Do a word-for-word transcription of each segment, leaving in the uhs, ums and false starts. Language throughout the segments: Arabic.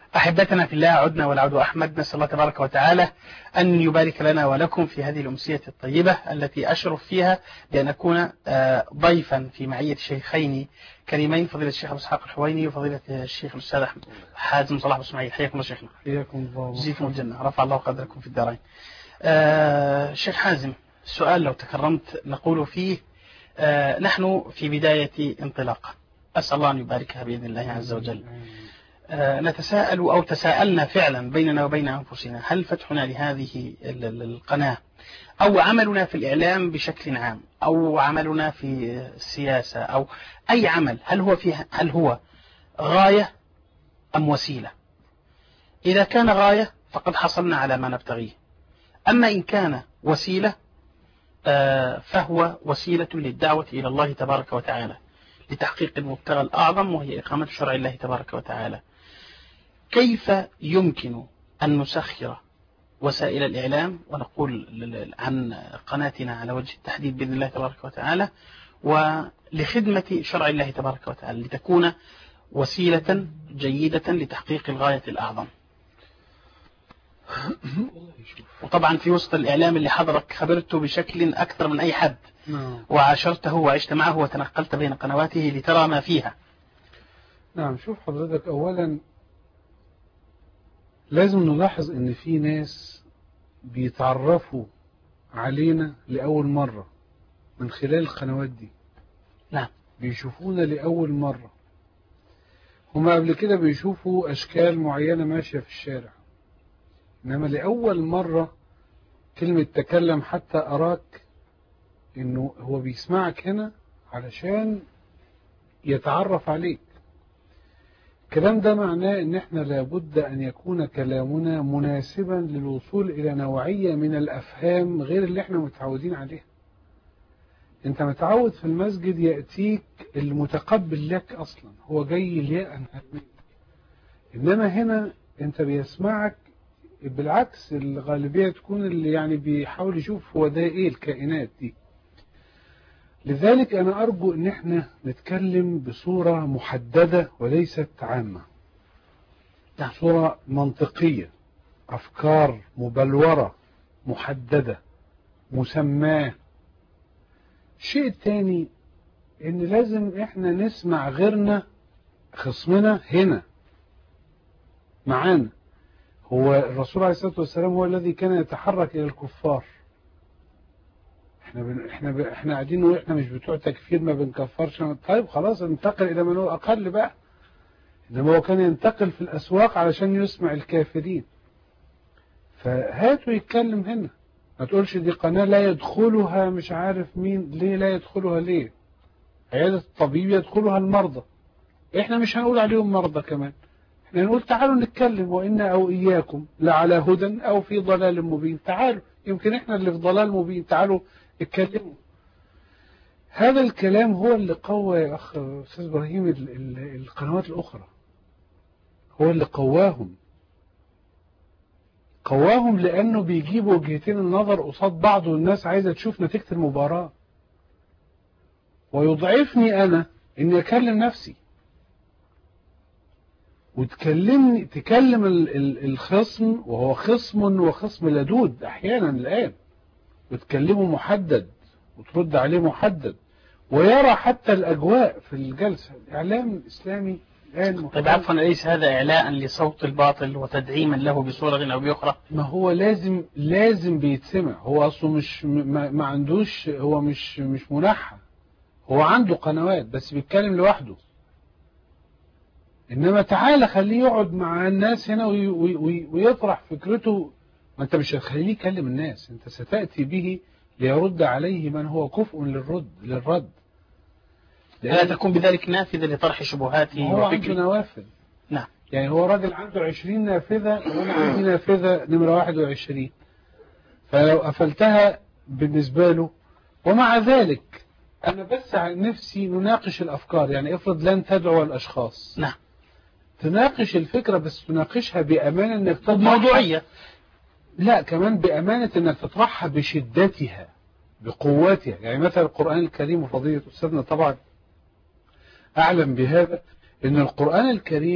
أحبتنا في الله، عدنا والعود أحمد. نسأل الله تبارك وتعالى أن يبارك لنا ولكم في هذه الأمسية الطيبة التي أشرف فيها بأن أكون ضيفا في معية شيخين كريمين، فضيلة الشيخ أبو إسحاق الحويني وفضيلة الشيخ الأستاذ أحمد حازم صلاح أبو إسماعيل. حياكم الله شيخنا. حياكم الله. جزيكم الجنة، رفع الله قدركم في الدارين. آه شيخ حازم، السؤال لو تكرمت نقول فيه آه نحن في بداية انطلاقة، أسأل الله أن يباركها بإذن الله عز وجل. آه نتساءل أو تساءلنا فعلا بيننا وبين أنفسنا، هل فتحنا لهذه القناة أو عملنا في الإعلام بشكل عام أو عملنا في السياسة أو أي عمل، هل هو فيه هل هو غاية أم وسيلة؟ إذا كان غاية فقد حصلنا على ما نبتغيه، أما إن كان وسيلة آه فهو وسيلة للدعوة إلى الله تبارك وتعالى لتحقيق المبتغى الأعظم، وهي إقامة شرع الله تبارك وتعالى. كيف يمكن أن نسخر وسائل الإعلام، ونقول عن قناتنا على وجه التحديد بإذن الله تبارك وتعالى، ولخدمة شرع الله تبارك وتعالى لتكون وسيلة جيدة لتحقيق الغاية الأعظم؟ وطبعا في وسط الإعلام اللي حضرك خبرته بشكل أكثر من أي حد، وعاشرته وعشت معه وتنقلت بين قنواته لترى ما فيها. نعم، شوف حضرتك، أولا لازم نلاحظ ان في ناس بيتعرفوا علينا لأول مرة من خلال القنوات دي. نعم، بيشوفونا لأول مرة. هما قبل كده بيشوفوا أشكال معينة ماشية في الشارع، إنما لأول مرة كلمة تكلم حتى أراك، إنه هو بيسمعك هنا علشان يتعرف عليك. الكلام ده معناه ان احنا لابد ان يكون كلامنا مناسبا للوصول الى نوعية من الافهام غير اللي احنا متعودين عليها. انت متعود في المسجد يأتيك المتقبل لك اصلا، هو جاي ليأن منك. انما هنا انت بيسمعك بالعكس، الغالبية تكون اللي يعني بيحاول يشوف هو ده ايه الكائنات دي. لذلك أنا أرجو أن احنا نتكلم بصورة محددة وليست عامة، صورة منطقية، أفكار مبلورة محددة مسماة. الشيء الثاني أن لازم احنا نسمع غيرنا، خصمنا هنا معانا. هو الرسول عليه الصلاة والسلام هو الذي كان يتحرك إلى الكفار. احنا بن... احنا ب... احنا قاعدين نقول احنا مش بتوع تكفير، ما بنكفرش. طيب خلاص انتقل الى من هو اقل بقى. انما هو كان ينتقل في الاسواق علشان يسمع الكافرين. فهاتوا يتكلم هنا، ما تقولش دي قناة لا يدخلها مش عارف مين. ليه لا يدخلها؟ ليه؟ عيادة الطبيب يدخلها المرضى، احنا مش هنقول عليهم مرضى كمان، احنا نقول تعالوا نتكلم، وإنا أو إياكم لعلى هدى أو في ضلال مبين. تعالوا، يمكن احنا اللي في ضلال مبين، تعالوا اتكلموا. هذا الكلام هو اللي قوى يا أخ أستاذ إبراهيم القنوات الأخرى، هو اللي قواهم قواهم لأنه بيجيبوا وجهتين النظر قصاد بعض، والناس عايزة تشوف نتيجة المباراة. ويضعفني أنا إني أكلم نفسي، وتكلمني تكلم الخصم وهو خصم وخصم لدود أحيانا الآن، وتكلمه محدد وترد عليه محدد، ويرى حتى الأجواء في الجلسة. الإعلام الإسلامي الآن. طيب عفوا، أليس هذا إعلاء لصوت الباطل وتدعيما له بصورة أو بأخرى؟ ما هو لازم لازم بيتسمع. هو أصله مش ما, ما عندوش، هو مش مش منحى، هو عنده قنوات بس بيتكلم لوحده. إنما تعالى خليه يقعد مع الناس هنا وي وي ويطرح فكرته. ما أنت مش هتخليه يكلم الناس، أنت ستأتي به ليرد عليه من هو كفء للرد للرد لا تكون بذلك نافذة لطرح شبهاته هو عنده نوافذ. نعم، يعني هو راجل عنده عشرين نافذة، وأنا عندي نافذة نمرة واحد وعشرين، فلو قفلتها بالنسبة له. ومع ذلك أنا بس عن نفسي نناقش الأفكار. يعني افرض لن تدعو الأشخاص، نعم، تناقش الفكرة بس تناقشها بأمانة، انك تطرحها موضوعية. لا، كمان بأمانة انك تطرحها بشدتها بقوتها. يعني مثلا القرآن الكريم، وفضيلة أستاذنا طبعا أعلم بهذا، ان القرآن الكريم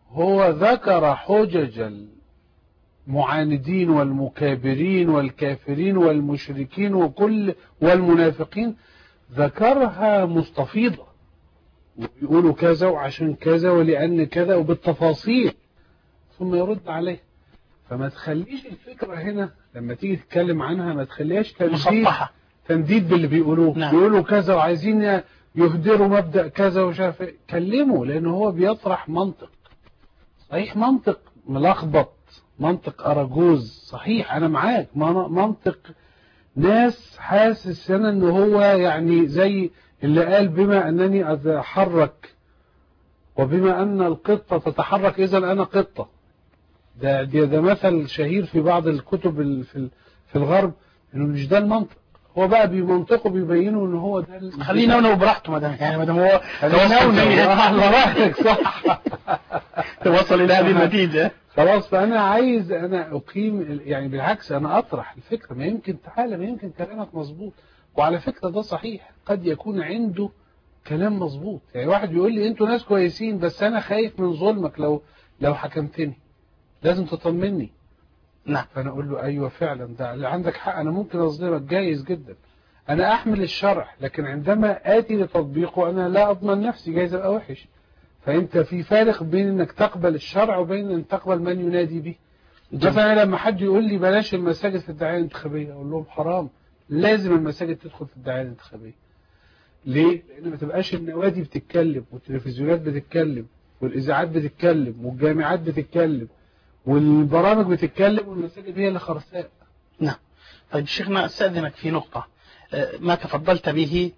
هو ذكر حجج المعاندين والمكابرين والكافرين والمشركين وكل والمنافقين، ذكرها مستفيضة وبيقولوا كذا وعشان كذا ولأن كذا وبالتفاصيل، ثم يرد عليه. فما تخليش الفكرة هنا لما تيجي تتكلم عنها ما تخليهاش تنديد مصطحة. تنديد باللي بيقولوه. نعم. بيقولوا كذا وعايزين يهدروا مبدأ كذا ومش عارف ايه. كلمه، لأنه هو بيطرح منطق صحيح، منطق ملخبط، منطق أراجوز صحيح، أنا معاك، منطق ناس حاسس أنا إنه هو يعني زي اللي قال بما أنني أتحرك وبما أن القطة تتحرك إذا أنا قطة. ده ده, ده مثل شهير في بعض الكتب في في الغرب، إنه مش ده المنطق. هو بقى بمنطقه بيبينوا إن هو ده. خليه نونو براحته مدام، يعني مدام هو نونو على رأيك صح توصل إلى هذه النتيجة. خلاص، فأنا عايز أنا أقيم، يعني بالعكس أنا أطرح الفكرة، ما يمكن تعالى ما يمكن كلامك مظبوط، وعلى فكرة ده صحيح، قد يكون عنده كلام مظبوط. يعني واحد بيقول لي أنتوا ناس كويسين بس أنا خايف من ظلمك لو لو حكمتني، لازم تطمني. نعم. فأنا أقول له أيوة فعلا ده اللي عندك حق، أنا ممكن أظلمك جايز جدا، أنا أحمل الشرع، لكن عندما آتي لتطبيقه أنا لا أضمن نفسي، جايز أبقى وحش. فأنت في فارق بين أنك تقبل الشرع وبين أن تقبل من ينادي به. مثلا لما حد يقول لي بلاش المساجد في الدعاية الانتخابية، أقول لهم حرام، لازم المساجد تدخل في الدعاية الانتخابية. ليه؟ لأن ما تبقاش النوادي بتتكلم والتلفزيونات بتتكلم والإذاعات بتتكلم والجامعات بتتكلم والبرامج بتتكلم والمساجد هي اللي خرساء. نعم. طيب شيخنا أستأذنك في نقطة، ما تفضلت به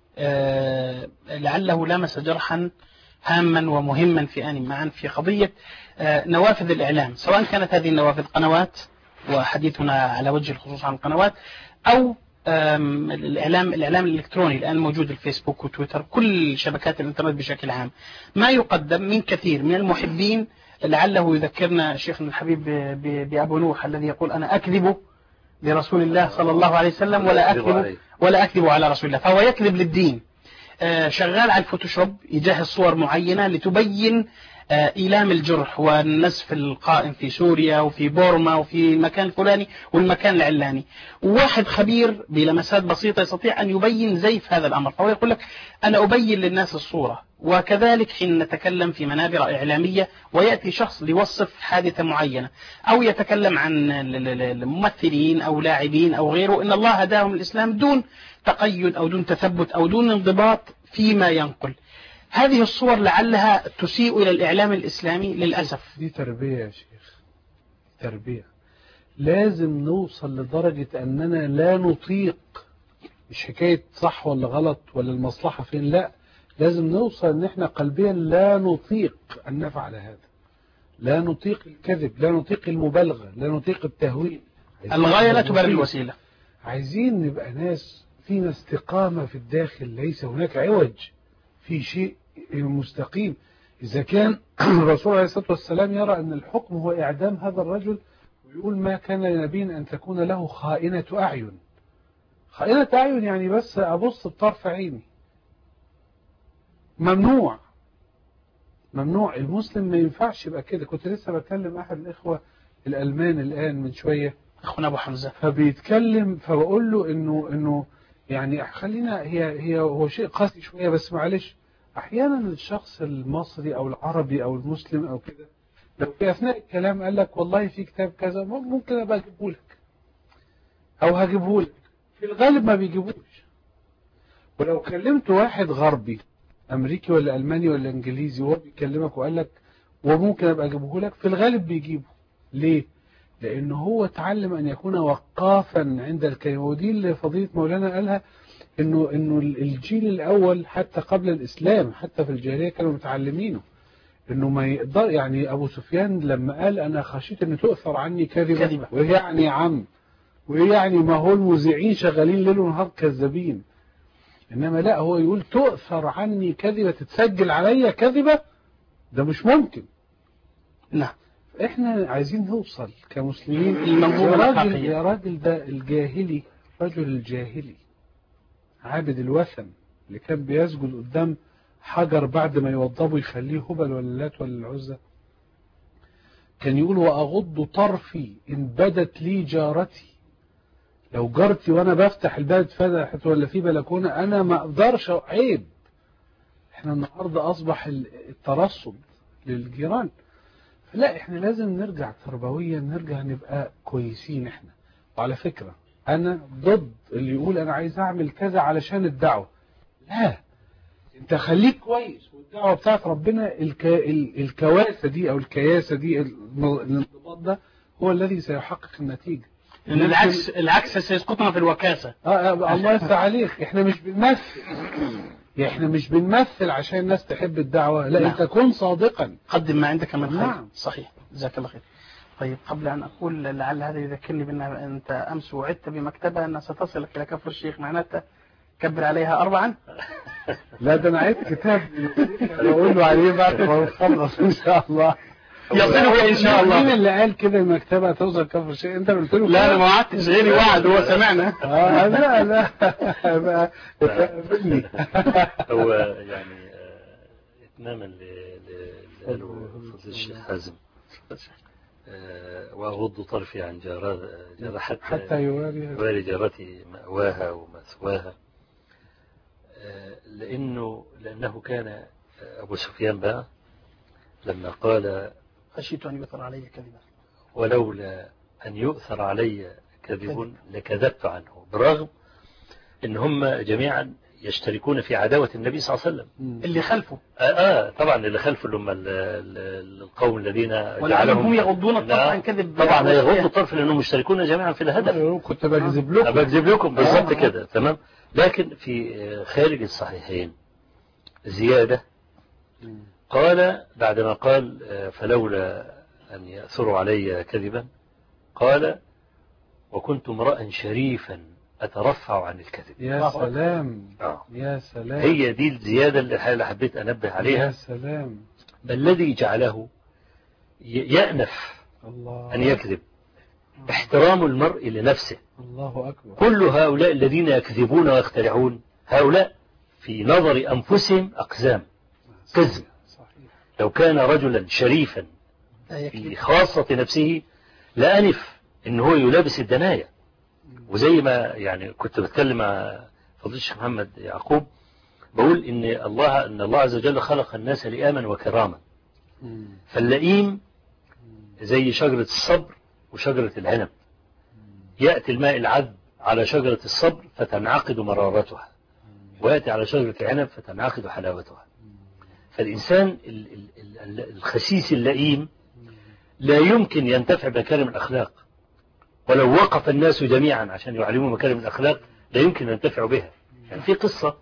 لعله لامس جرحا هاما ومهما في آن معا في قضية نوافذ الإعلام، سواء كانت هذه النوافذ قنوات، وحديثنا على وجه الخصوص عن القنوات، أو الإعلام الإعلام الإلكتروني الآن موجود، الفيسبوك وتويتر، كل شبكات الإنترنت بشكل عام. ما يقدم من كثير من المحبين، لعله يذكرنا شيخنا الحبيب بأبو نوح الذي يقول أنا أكذب لرسول الله صلى الله عليه وسلم ولا أكذب ولا أكذب على رسول الله، فهو يكذب للدين. شغال على الفوتوشوب، يجهز صور معينة لتبين إيلام الجرح والنسف القائم في سوريا وفي بورما وفي المكان الفلاني والمكان العلاني. وواحد خبير بلمسات بسيطة يستطيع أن يبين زيف هذا الأمر، فهو يقول لك أنا أبين للناس الصورة. وكذلك حين نتكلم في منابر إعلامية ويأتي شخص ليوصف حادثة معينة أو يتكلم عن الممثلين أو لاعبين أو غيره، إن الله هداهم الإسلام دون تقيد أو دون تثبت أو دون انضباط فيما ينقل. هذه الصور لعلها تسيء إلى الإعلام الإسلامي للأسف. دي تربية يا شيخ، تربية. لازم نوصل لدرجة أننا لا نطيق، مش حكاية صح ولا غلط ولا المصلحة فين، لا، لازم نوصل أن احنا قلبيا لا نطيق أن نفعل هذا، لا نطيق الكذب، لا نطيق المبالغة، لا نطيق التهويل. الغاية لا تبرر الوسيلة. عايزين نبقى ناس فينا استقامة في الداخل، ليس هناك عوج في شيء مستقيم. إذا كان الرسول عليه الصلاة والسلام يرى أن الحكم هو إعدام هذا الرجل، ويقول ما كان لنبي أن تكون له خائنة أعين. خائنة أعين يعني بس أبص بطرف عيني، ممنوع ممنوع. المسلم ما ينفعش يبقى كده. كنت لسه بكلم أحد الإخوة الألمان الآن من شوية، أخونا أبو حمزة، فبيتكلم فبقول له إنه إنه يعني خلينا، هي هي هو شيء قاسي شوية بس معلش، أحيانا الشخص المصري أو العربي أو المسلم أو كده لو في أثناء الكلام قال لك والله في كتاب كذا ممكن أبقى أجيبه لك أو هجيبه لك، في الغالب ما بيجيبوش. ولو كلمت واحد غربي أمريكي ولا ألماني ولا إنجليزي وهو بيكلمك وقال لك وممكن أبقى أجيبه لك، في الغالب بيجيبه. ليه؟ لأنه هو تعلم أن يكون وقافا عند الكلمة. ودي اللي فضيلة مولانا قالها، إنه إنه الجيل الأول حتى قبل الإسلام حتى في الجاهلية كانوا متعلمينه إنه ما يقدر. يعني أبو سفيان لما قال أنا خشيت إن تؤثر عني كذبة, كذبة. وهي يعني عم وهي يعني ما هو المذيعين شغالين ليل ونهار كذابين، إنما لا، هو يقول تؤثر عني كذبة، تتسجل عليا كذبة، ده مش ممكن. نعم. احنا عايزين نوصل كمسلمين المنظومة الراجل يا راجل ده الجاهلي، رجل الجاهلي عابد الوثن اللي كان بيسجد قدام حجر بعد ما يوضبه يخليه هبل ولا لات ولا العزة، كان يقول وأغض طرفي إن بدت لي جارتي. لو جارتي وأنا بفتح الباب فتحت ولا في بلكونة أنا ما أقدرش، عيب. احنا النهاردة أصبح الترصد للجيران. لا، احنا لازم نرجع تربويا، نرجع نبقى كويسين احنا. وعلى فكرة أنا ضد اللي يقول أنا عايز أعمل كذا علشان الدعوة. لا، انت خليك كويس، والدعوة بتاعت ربنا الك... الكواسة دي أو الكياسة دي، الانضباط ده هو الذي سيحقق النتيجة. لأن العكس العكس سيسقطنا في الوكاسة. آه آه الله يفتح عليك. احنا مش بنمثل، احنا مش بنمثل عشان الناس تحب الدعوة. لا، نعم. انت كن صادقا، قدم ما عندك من خير. نعم. صحيح، جزاك الله خير. طيب، قبل أن أقول لعل هذا يذكرني بأن أنت أمس وعدت بمكتبة أنها ستصلك إلى كفر الشيخ، معناتها كبر عليها أربعا. لا، ده أنا عيد كتاب بقول له عليه بعد ما نخلص إن شاء الله. يصلك إن شاء الله. مين اللي قال كده المكتبة هتوصل كفر الشيخ؟ أنت قلت له لا، أنا ما وعدتش، غيري وعد، هو سمعنا. آه لا لا بقى مني. هو يعني إتماما اللي قاله فضل الشيخ حازم، وأغض طرفي عن جارة حتى, حتى يواري يواري جارتي مأواها ومثواها. لأنه لأنه كان أبو سفيان بقى لما قال خشيت أن يؤثر علي كذبا، ولولا أن يؤثر علي كذب لكذبت عنه، بالرغم إن هم جميعا يشتركون في عداوة النبي صلى الله عليه وسلم. اللي خلفه آه, آه طبعا اللي خلفه اللي هم القوم الذين ولعلهم هم يغضون الطرف عن كذب. طبعا يغضوا الطرف لأنهم مشتركون جميعا في الهدف. كنت بكذب لكم بكذب لكم بالضبط كده، تمام. لكن في خارج الصحيحين زيادة، قال بعدما قال فلولا أن يأثروا علي كذبا، قال وكنت امرأ شريفا أترفع عن الكذب. يا سلام. آه. يا سلام. هي دي الزيادة اللي حبيت أنبه عليها. يا سلام. الذي جعله يأنف الله. أن يكذب احترام المرء لنفسه. الله أكبر. كل هؤلاء الذين يكذبون ويخترعون هؤلاء في نظر أنفسهم أقزام كذب. لو كان رجلا شريفا في خاصة نفسه لأنف إن هو يلابس الدناية. وزي ما يعني كنت بتكلم مع فضيلة الشيخ محمد يعقوب، بقول إن الله إن الله عز وجل خلق الناس لئاما وكراما. فاللئيم زي شجرة الصبر وشجرة العنب، يأتي الماء العذب على شجرة الصبر فتنعقد مرارتها، ويأتي على شجرة العنب فتنعقد حلاوتها. فالإنسان الخسيس اللئيم لا يمكن ينتفع بمكارم الأخلاق، ولو وقف الناس جميعا عشان يعلموا مكارم الأخلاق لا يمكن أن ينتفعوا بها. يعني في قصة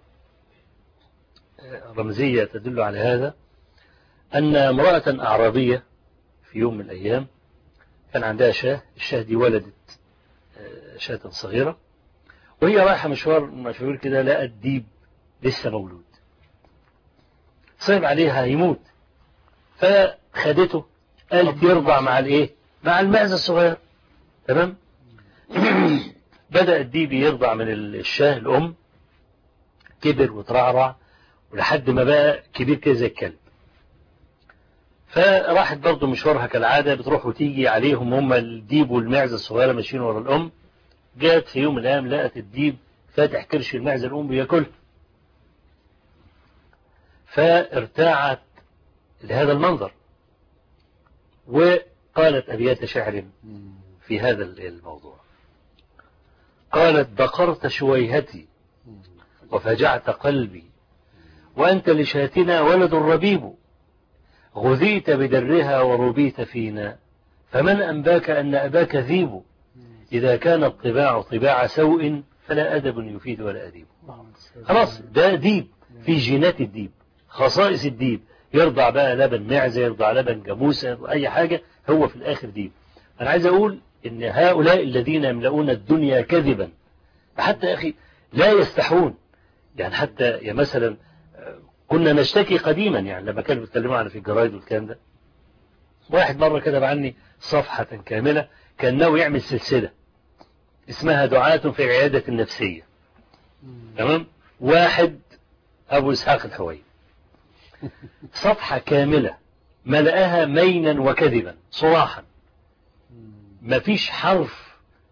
رمزية تدل على هذا، أن امرأة أعرابية في يوم من الأيام كان عندها شاه، الشاه دي ولدت شاة صغيرة، وهي رايحة مشوار مشوار كده لقت ديب لسه مولود، صعب عليها يموت، فخدته قالت يرضع مع الايه، مع المعزة الصغير، تمام. بدأ الديب يرضع من الشاه الأم، كبر وترعرع ولحد ما بقى كبير كده زي الكلب. فراحت برضه مشوارها كالعادة، بتروح وتيجي عليهم هم الديب والمعزة الصغيرة ماشيين ورا الأم. جات في يوم من الأيام لقت الديب فاتح كرش المعزة الأم بياكلها، فارتاعت لهذا المنظر وقالت أبيات شعر في هذا الموضوع. قالت بقرت شويهتي وفجعت قلبي، وأنت لشاتنا ولد ربيب، غذيت بدرها وربيت فينا، فمن أنباك أن أباك ذيب، إذا كان الطباع طباع سوء فلا أدب يفيد ولا أديب. خلاص، ده ديب في جينات الديب، خصائص الديب، يرضع بقى لبن معزة، يرضع لبن جاموسة، أي حاجة، هو في الآخر ديب. أنا عايز أقول إن هؤلاء الذين يملؤون الدنيا كذبا، حتى يا أخي لا يستحون. يعني حتى يا مثلا كنا نشتكي قديما، يعني لما كانوا بيتكلموا عن في الجرايد والكلام ده، واحد مرة كتب عني صفحة كاملة كان ناوي يعمل سلسلة اسمها دعاة في العيادة النفسية، تمام. واحد أبو إسحاق الحوي، صفحة كاملة ملأها مينا وكذبا صراحا، ما فيش حرف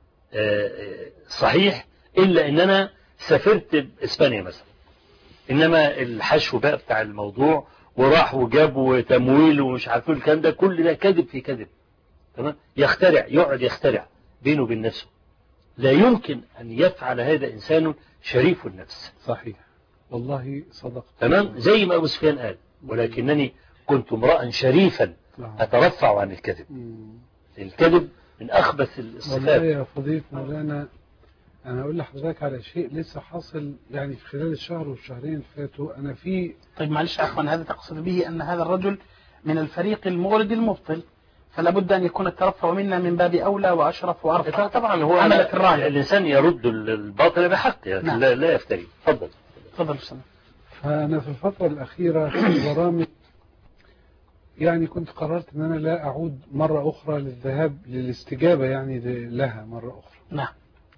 صحيح إلا إن أنا سافرت بإسبانيا مثلا، إنما الحشو بقى بتاع الموضوع وراح وجاب وتمويل ومش عارف الكلام ده كل ده كذب في كذب. تمام، يخترع، يقعد يخترع بينه وبين نفسه. لا يمكن أن يفعل هذا إنسان شريف النفس. صحيح، والله صدقت. تمام، زي ما أبو سفيان قال، ولكنني كنت امرأ شريفا أترفع عن الكذب. الكذب من أخبث الصفات. والله يا فضيلة مولانا، أنا أقول لحضرتك على شيء لسه حاصل يعني في خلال الشهر والشهرين اللي فاتوا. أنا في طيب معلش عفوا، هذا تقصد به أن هذا الرجل من الفريق المغرض المبطل، فلا بد أن يكون الترفع منا من باب أولى وأشرف وأرفع. طبعا هو عملت الراية، الإنسان يرد الباطل بحقه يعني. نعم. لا, لا يفتري. تفضل تفضل سنة. فأنا في الفترة الأخيرة في برامج يعني كنت قررت أن أنا لا أعود مرة أخرى للذهاب للاستجابة يعني لها مرة أخرى. نعم.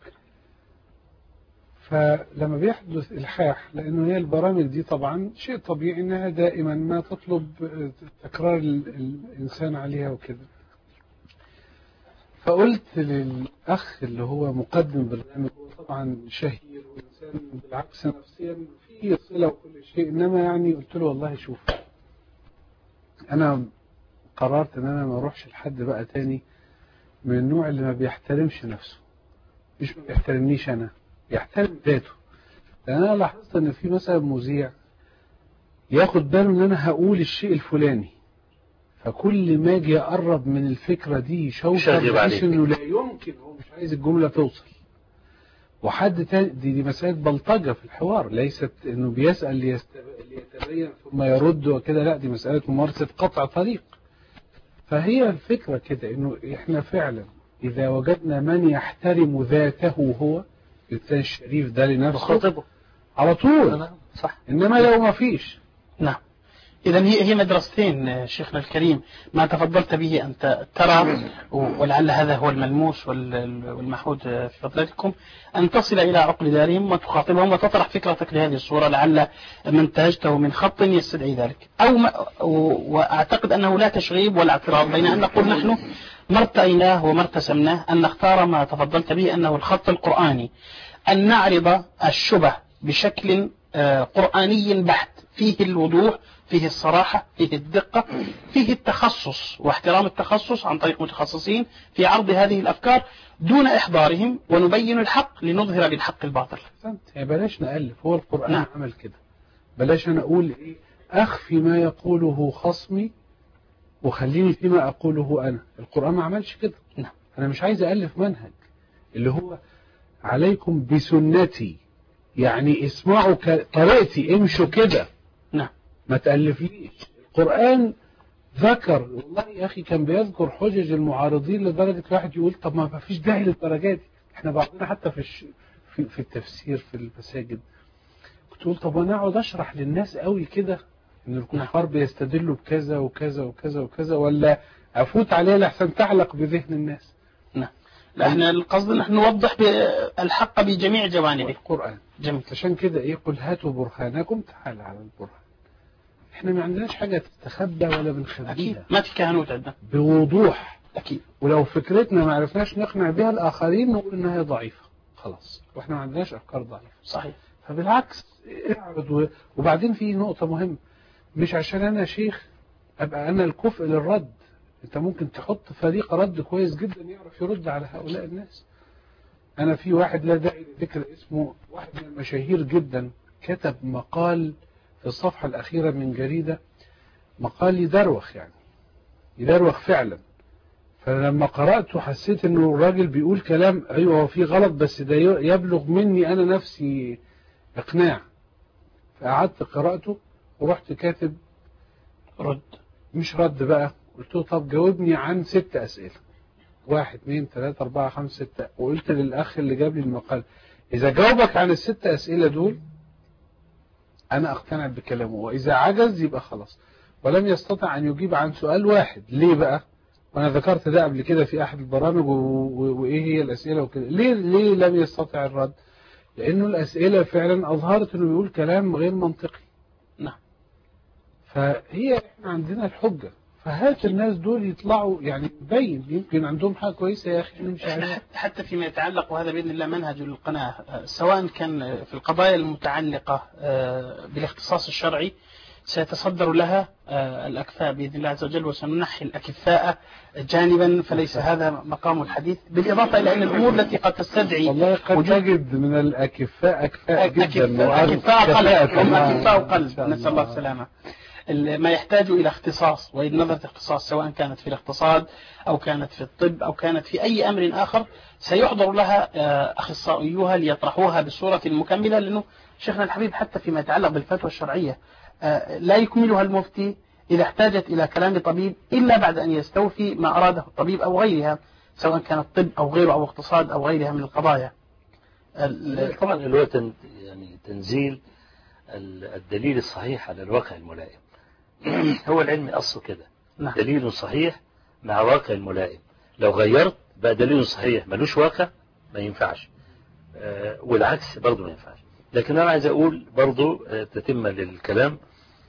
فلما بيحدث إلحاح، لأنه هي البرامج دي طبعا شيء طبيعي أنها دائما ما تطلب تكرار الإنسان عليها وكده. فقلت للأخ اللي هو مقدم برنامج، هو طبعا شهير وإنسان بالعكس نفسيا فيه صلة وكل شيء، إنما يعني قلت له والله شوف، أنا قررت أن أنا ما أروحش لحد بقى تاني من النوع اللي ما بيحترمش نفسه، مش ما بيحترمنيش أنا، يحترم ذاته. لأن أنا لاحظت أن في مثلا مذيع ياخد باله أن أنا هقول الشيء الفلاني، فكل ما أجي أقرب من الفكرة دي يشوشر بحيث أنه لا يمكن، هو مش عايز الجملة توصل. وحد تاني، دي, دي مسألة بلطجة في الحوار، ليست أنه بيسأل ليتبين ثم يرد وكده، لا دي مسألة ممارسة قطع طريق. فهي الفكرة كده أنه إحنا فعلا إذا وجدنا من يحترم ذاته هو الإنسان الشريف ده لنفسه خاطبه على طول. صح. إنما لو ما فيش. نعم. إذا هي هي مدرستين شيخنا الكريم، ما تفضلت به أنت ترى، ولعل هذا هو الملموس والمحمود في فضلتكم، أن تصل إلى عقل دارهم وتخاطبهم وتطرح فكرتك لهذه الصورة، لعل من انتهجته من خط يستدعي ذلك. أو ما وأعتقد أنه لا تشغيب ولا اعتراض بين أن نقول نحن ما ارتأيناه وما ارتسمناه، أن نختار ما تفضلت به أنه الخط القرآني، أن نعرض الشبه بشكل قرآني بحت، فيه الوضوح، فيه الصراحة، فيه الدقة، فيه التخصص واحترام التخصص عن طريق متخصصين في عرض هذه الأفكار دون إحضارهم، ونبين الحق لنظهر بالحق الباطل. يعني بلاش نألف، هو القرآن نعم. عمل كده. بلاش أنا أقول إيه أخفي ما يقوله خصمي وخليني فيما أقوله أنا. القرآن ما عملش كده. نعم. أنا مش عايز ألف منهج اللي هو عليكم بسنتي، يعني اسمعوا طريقتي، امشوا كده. نعم. ما تألفليش. القرآن ذكر، والله يا أخي كان بيذكر حجج المعارضين لدرجة الواحد يقول طب ما فيش داعي للدرجات دي. احنا بعضنا حتى في الش... في, في التفسير في المساجد كنت قلت طب انا اقعد اشرح للناس قوي كده ان الكفار بيستدلوا بكذا وكذا وكذا وكذا، ولا افوت عليها لحسن تعلق بذهن الناس؟ نعم. لا احنا القصد نحن نوضح الحق بجميع جوانبه. القرآن جميل. عشان كده ايه، قل هاتوا برهانكم، تعال على البرهان. احنا ما عندناش حاجة تستخبى ولا بنخبيها. أكيد ما في كهنوت عندنا. بوضوح. أكيد. ولو فكرتنا ما عرفناش نقنع بها الآخرين نقول إنها ضعيفة خلاص، وإحنا ما عندناش أفكار ضعيفة. صحيح. فبالعكس اعرض و... وبعدين في نقطة مهمة، مش عشان أنا شيخ أبقى أنا الكفء للرد. أنت ممكن تحط فريق رد كويس جدا يعرف يرد على هؤلاء الناس. أنا في واحد لا داعي لذكر اسمه، واحد من المشاهير جدا، كتب مقال في الصفحة الأخيرة من جريدة، مقال يدروخ يعني يدروخ فعلا. فلما قرأته حسيت انه الراجل بيقول كلام ايوه هو فيه غلط، بس ده يبلغ مني انا نفسي اقناع. فقعدت قرأته ورحت كاتب رد، مش رد بقى، قلت له طب جاوبني عن ست اسئلة، واحد اثنين ثلاثة اربعة خمسة ستة، وقلت للاخ اللي جاب لي المقال اذا جاوبك عن الست اسئلة دول انا اقتنع بكلامه، واذا عجز يبقى خلاص. ولم يستطع ان يجيب عن سؤال واحد. ليه بقى؟ وانا ذكرت ده قبل كده في احد البرامج وايه هي الاسئله وكده. ليه ليه لم يستطع الرد؟ لانه الاسئله فعلا اظهرت انه بيقول كلام غير منطقي. نعم. فهي احنا عندنا الحجه، فهات الناس دول يطلعوا يعني باين يمكن عندهم حاجة كويسة يا أخي نمشي احنا عليها. حتى فيما يتعلق، وهذا بإذن الله منهج القناة، سواء كان في القضايا المتعلقة بالاختصاص الشرعي سيتصدر لها الأكفاء بإذن الله عز وجل، وسننحي الأكفاء جانبا، فليس هذا مقام الحديث، بالإضافة إلى أن الأمور التي قد تستدعي والله قد تجد من الأكفاء أكفاء جدا، أكفاء قلب، هم أكفاء قلب، نسأل الله السلامة. ما يحتاج إلى اختصاص، وإذا نظرت اختصاص سواء كانت في الاقتصاد أو كانت في الطب أو كانت في أي أمر آخر سيحضر لها أخصائيوها ليطرحوها بالصورة المكملة، لأنه شيخنا الحبيب حتى فيما يتعلق بالفتوى الشرعية لا يكملها المفتي إذا احتاجت إلى كلام طبيب إلا بعد أن يستوفي ما أراده الطبيب أو غيرها، سواء كان الطب أو غيره أو اقتصاد أو غيرها من القضايا. طبعا اللي هو يعني تنزيل الدليل الصحيح على الواقع الملائم. هو العلم أصله كده، نعم. دليل صحيح مع واقع الملائم. لو غيرت بقى دليل صحيح ملوش واقع ما ينفعش، أه والعكس برضو ما ينفعش. لكن أنا عايز أقول برضو أه تتم للكلام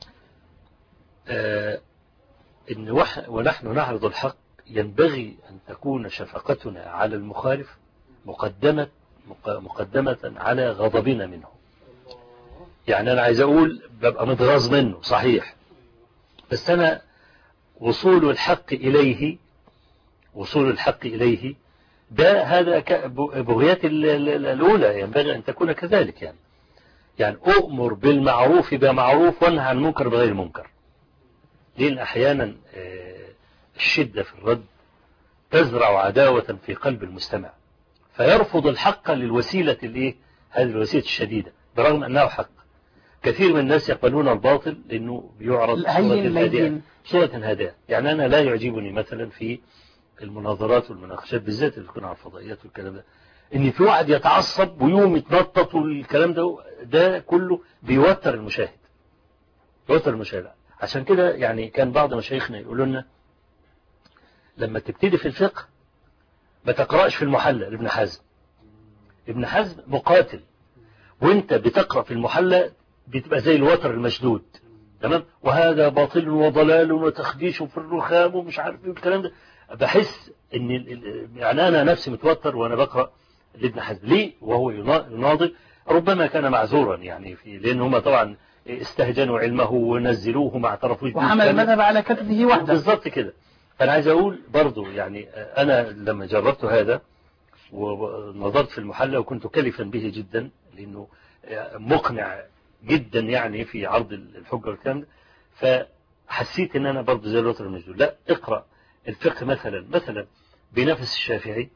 أه إن وح ونحن نعرض الحق ينبغي أن تكون شفقتنا على المخالف مقدمة مقدمة على غضبنا منه. يعني أنا عايز أقول ببقى متغاظ منه صحيح، بس أنا وصول الحق إليه وصول الحق إليه ده هذا بغيات الأولى، ينبغي أن تكون كذلك. يعني يعني أؤمر بالمعروف بمعروف وانهى عن المنكر بغير منكر. لأن أحيانا الشدة في الرد تزرع عداوة في قلب المستمع، فيرفض الحق للوسيلة الإيه؟ هذه الوسيلة الشديدة برغم أنه حق. كثير من الناس يقبلون الباطل لأنه بيعرض صورة هادئة صورة هادئة. يعني أنا لا يعجبني مثلا في المناظرات والمناقشات بالذات اللي تكون على الفضائيات والكلام ده إن في واحد يتعصب ويوم يتنطط والكلام ده ده كله بيوتر المشاهد يوتر المشاهد. عشان كده يعني كان بعض مشايخنا يقولوا لنا لما تبتدي في الفقه ما تقرأش في المحلى لابن حزم. ابن حزم مقاتل، وانت بتقرأ في المحلى بتبقى زي الوتر المشدود، تمام، وهذا باطل وضلال وتخديش في الرخام ومش عارف ايه الكلام ده. بحس ان يعني انا نفسي متوتر وانا بقرأ لابن حزم. ليه؟ وهو يناضل. ربما كان معذورا يعني في لان هم طبعا استهجنوا علمه ونزلوه ما اعترفوش به وحمل المذهب على كتفه وحده. بالضبط كده. فانا عايز اقول برضو يعني انا لما جربت هذا ونظرت في المحلى وكنت كلفا به جدا لانه مقنع جدا يعني في عرض الحجة والكلام ده، فحسيت ان انا برضو زي الوتر المشدود. لا، اقرأ الفقه مثلا مثلا بنفس الشافعي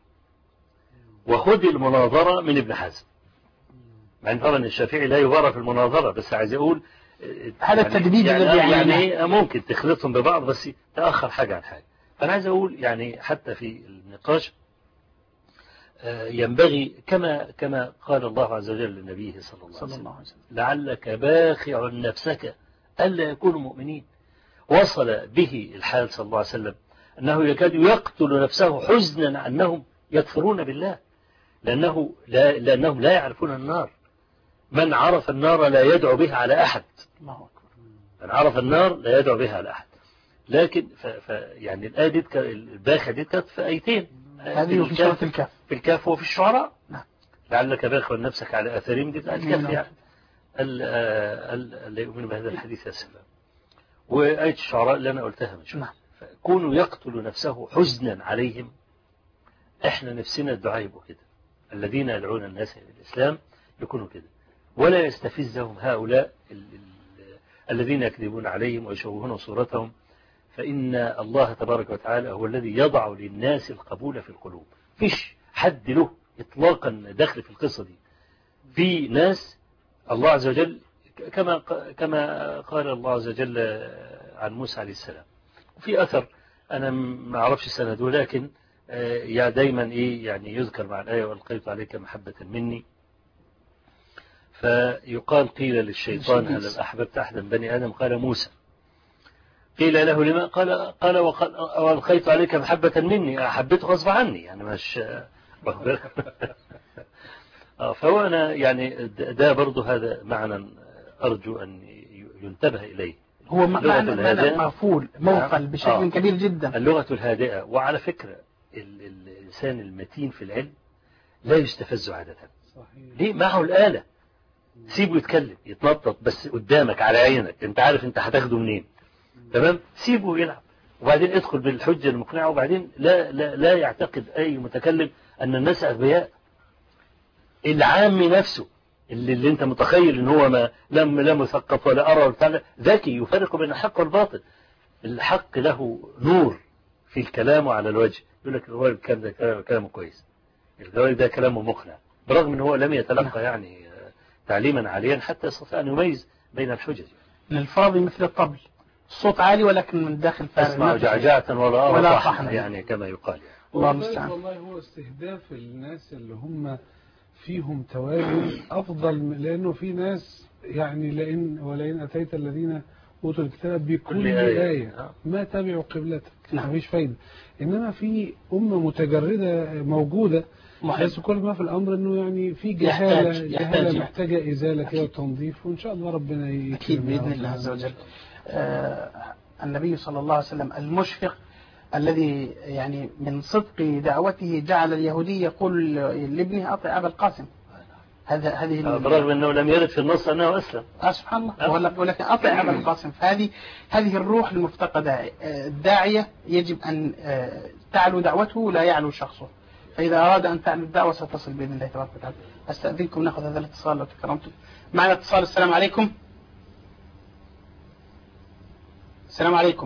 وخذ المناظرة من ابن حزم، مع ان طبعا الشافعي لا يبارى في المناظرة، بس عايز اقول هذا التجديد يعني, الذي يعني, يعني ممكن تخلطهم ببعض بس تأخر حاجة عن حاجة. فانا عايز اقول يعني حتى في النقاش ينبغي كما كما قال الله عز وجل لنبيه صلى الله عليه وسلم لعلك باخع نفسك ألا يكونوا مؤمنين. وصل به الحال صلى الله عليه وسلم أنه يكاد يقتل نفسه حزنا أنهم يكفرون بالله، لأنه لا لأنهم لا يعرفون النار. من عرف النار لا يدعو بها على أحد. من عرف النار لا يدعو بها على أحد. لكن ف ف يعني الآية دي الباخع دي كانت في آيتين، هذه في سورة الكهف في الكهف وفي الشعراء. نعم. لعلك باخع نفسك على آثارهم دي في الكهف يعني اللي يؤمن بهذا الحديث يا سلام. وآية الشعراء اللي أنا قلتها من شوية. نعم. كونوا يقتل نفسه حزنا عليهم. احنا نفسنا الدعاء يبقوا كده، الذين يدعون الناس إلى الإسلام يكونوا كده، ولا يستفزهم هؤلاء ال ال الذين يكذبون عليهم ويشوهون صورتهم. فإن الله تبارك وتعالى هو الذي يضع للناس القبول في القلوب. فيش حد له إطلاقا دخل في القصة دي. في ناس الله عز وجل كما كما قال الله عز وجل عن موسى عليه السلام، وفي أثر أنا ما أعرفش سنده، لكن يا دايما إيه يعني يذكر مع الآية وألقيت عليك محبة مني. فيقال قيل للشيطان هل أحببت أحدا بني آدم؟ قال موسى. قيل له لما؟ قال قال وألقيت عليك محبة مني، أحبته غصب عني يعني مش فهو أنا يعني ده برضو هذا معنى أرجو أن ينتبه إليه. هو م- اللغة معنى معنى الهادئة. مغفول موصل بشكل آه. كبير جدا. اللغة الهادئة. وعلى فكرة ال- ال- الإنسان المتين في العلم لا يستفز عادة. صحيح. ليه؟ معه الآلة، سيبه يتكلم يتنطط بس قدامك على عينك، انت عارف انت هتاخده منين. تمام، سيبه يلعب، وبعدين ادخل بالحجة المقنعة، وبعدين لا لا لا يعتقد أي متكلم أن الناس أغبياء. العامي نفسه اللي, اللي انت متخيل ان هو ما لم لا مثقف ولا أرى ولا ذكي، يفرق بين الحق والباطل. الحق له نور في الكلام على الوجه، يقول لك الراجل الكلام ده كلام- كلامه كويس، الراجل ده كلامه مقنع، برغم ان هو لم يتلقى يعني تعليما عاليا حتى يستطيع ان يميز بين الحجج. من الفاضي مثل الطبل، الصوت عالي ولكن من داخل فارغ، اسمع ما في شيء. جعجعة ولا أرى ولا طحنا، طحنا. يعني كما يقال يعني. الله والله المستعان. والله هو استهداف الناس اللي هم فيهم توازن أفضل من- لأنه في ناس يعني لئن ولئن أتيت الذين أوتوا الكتاب بكل كل آية. آية ما تبعوا قبلتك، نعم. مفيش فايدة. إنما في أمة متجردة موجودة، محب. بس كل ما في الأمر إنه يعني في يحتاج- جهالة يحتاج. جهالة محتاجة إزالة كده أكيد. وتنظيف، وإن شاء الله ربنا يكرم أكيد يا بإذن رب الله عز العالمين. وجل. آه النبي صلى الله عليه وسلم المشفق الذي يعني من صدق دعوته جعل اليهودي يقول لابنه أطع أبا القاسم. هذا هذه ال- برغم أنه لم يرد في النص أنه أسلم. آه سبحان الله. آه. ولا- ولكن أطع أبا القاسم. فهذه هذه الروح المفتقدة. آه، الداعية يجب أن آه، تعلو دعوته لا يعلو شخصه، فإذا أراد أن تعلو الدعوة ستصل بإذن الله تبارك وتعالى. أستأذنكم نأخذ هذا الاتصال لو تكرمتم. معنا اتصال. السلام عليكم. السلام عليكم.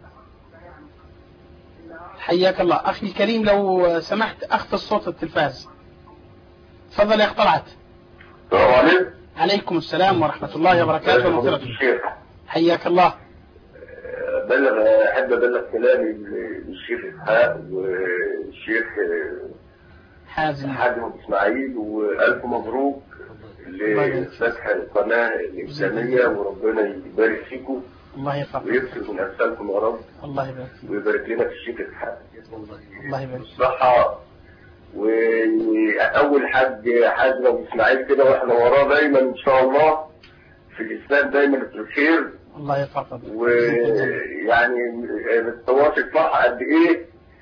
حياك الله أخي الكريم، لو سمحت أخفض صوت التلفاز. تفضل يا أخ طلعت. السلام عليكم. عليكم السلام ورحمة الله وبركاته فضيلة ومغفرته. الشيخ، حياك الله. بلغ أحب أبلغ كلامي للشيخ إسحاق والشيخ حازم. حازم إسماعيل، وألف مبروك لفتح القناة الإسلامية، وربنا يبارك فيكم الله يرفعك. ويكثر من أمثالكم يا رب، الله يبارك فيك. ويبارك لنا في الشيخ إسحاق الله يبارك فيك. الصحة. وأول حد حازم أبو إسماعيل كده، وإحنا وراه دايما إن شاء الله في الإسلام، دايما في الخير. الله يرفعك. ويعني التواصل صح قد ايه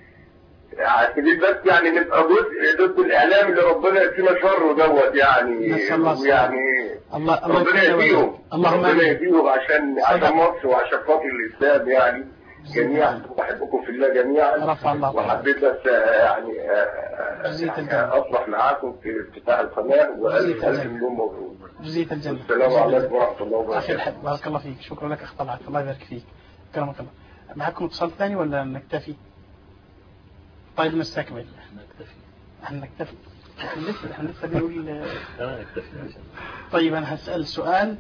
عايزين بس يعني نبقى جزء ضد الاعلام اللي ربنا يكفينا شره دوت يعني. نسأل الله ويعني الله الله ربنا يكرمك. يهديهم، اللهم ربنا آمين. يهديهم عشان عشان مصر وعشان خاطر الاسلام يعني جميعا. بحبكم في الله جميعا. رفع الله. وحبيت بس يعني جزيت الجنة. اصلح معاكم في افتتاح القناه، والف جزيت الف الجنة. مليون مبروك. جزيت الجنة. السلام عليكم ورحمه الله أخي وبركاته. الحب بارك الله فيك. شكرا لك أخ طلعت. الله يبارك فيك. كرمك الله. معكم اتصال ثاني ولا نكتفي؟ طيب نستكمل. نكتفي. هنكتفي. احنا لسه احنا لسه بنقول. أنا نكتفي. طيب أنا هسأل سؤال